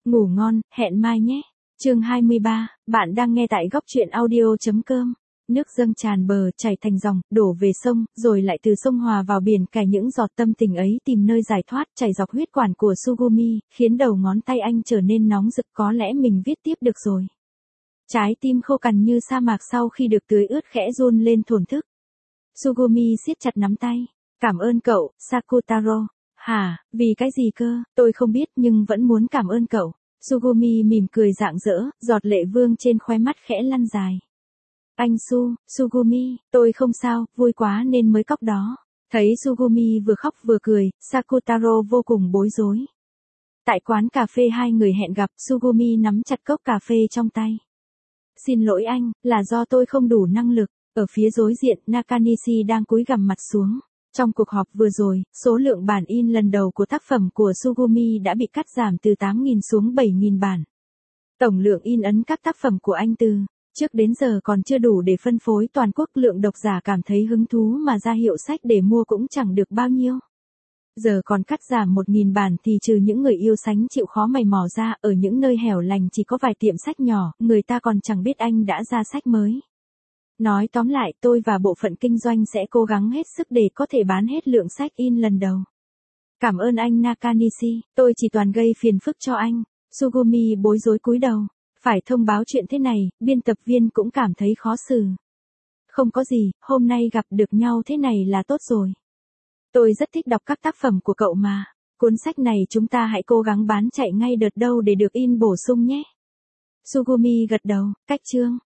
Ngủ ngon, hẹn mai nhé. Chương 23, bạn đang nghe tại góc truyện audio.com. Nước dâng tràn bờ, chảy thành dòng, đổ về sông, rồi lại từ sông hòa vào biển, cài những giọt tâm tình ấy tìm nơi giải thoát, chảy dọc huyết quản của Sugumi, khiến đầu ngón tay anh trở nên nóng rực, có lẽ mình viết tiếp được rồi. Trái tim khô cằn như sa mạc sau khi được tưới ướt khẽ run lên thổn thức. Sugumi siết chặt nắm tay. Cảm ơn cậu, Sakutaro. Hả, vì cái gì cơ, tôi không biết nhưng vẫn muốn cảm ơn cậu. Sugumi mỉm cười rạng rỡ, giọt lệ vương trên khóe mắt khẽ lăn dài. Anh Sugumi, tôi không sao, vui quá nên mới khóc đó. Thấy Sugumi vừa khóc vừa cười, Sakutaro vô cùng bối rối. Tại quán cà phê hai người hẹn gặp, Sugumi nắm chặt cốc cà phê trong tay. Xin lỗi anh, là do tôi không đủ năng lực. Ở phía đối diện, Nakanishi đang cúi gằm mặt xuống. Trong cuộc họp vừa rồi, số lượng bản in lần đầu của tác phẩm của Sugumi đã bị cắt giảm từ 8.000 xuống 7.000 bản. Tổng lượng in ấn các tác phẩm của anh từ trước đến giờ còn chưa đủ để phân phối toàn quốc, lượng độc giả cảm thấy hứng thú mà ra hiệu sách để mua cũng chẳng được bao nhiêu. Giờ còn cắt giảm 1.000 bản thì trừ những người yêu sánh chịu khó mày mò ra, ở những nơi hẻo lánh chỉ có vài tiệm sách nhỏ, người ta còn chẳng biết anh đã ra sách mới. Nói tóm lại, tôi và bộ phận kinh doanh sẽ cố gắng hết sức để có thể bán hết lượng sách in lần đầu. Cảm ơn anh Nakanishi, tôi chỉ toàn gây phiền phức cho anh. Sugumi bối rối cúi đầu. Phải thông báo chuyện thế này, biên tập viên cũng cảm thấy khó xử. Không có gì, hôm nay gặp được nhau thế này là tốt rồi. Tôi rất thích đọc các tác phẩm của cậu mà. Cuốn sách này chúng ta hãy cố gắng bán chạy ngay đợt đầu để được in bổ sung nhé. Sugumi gật đầu, cách chương.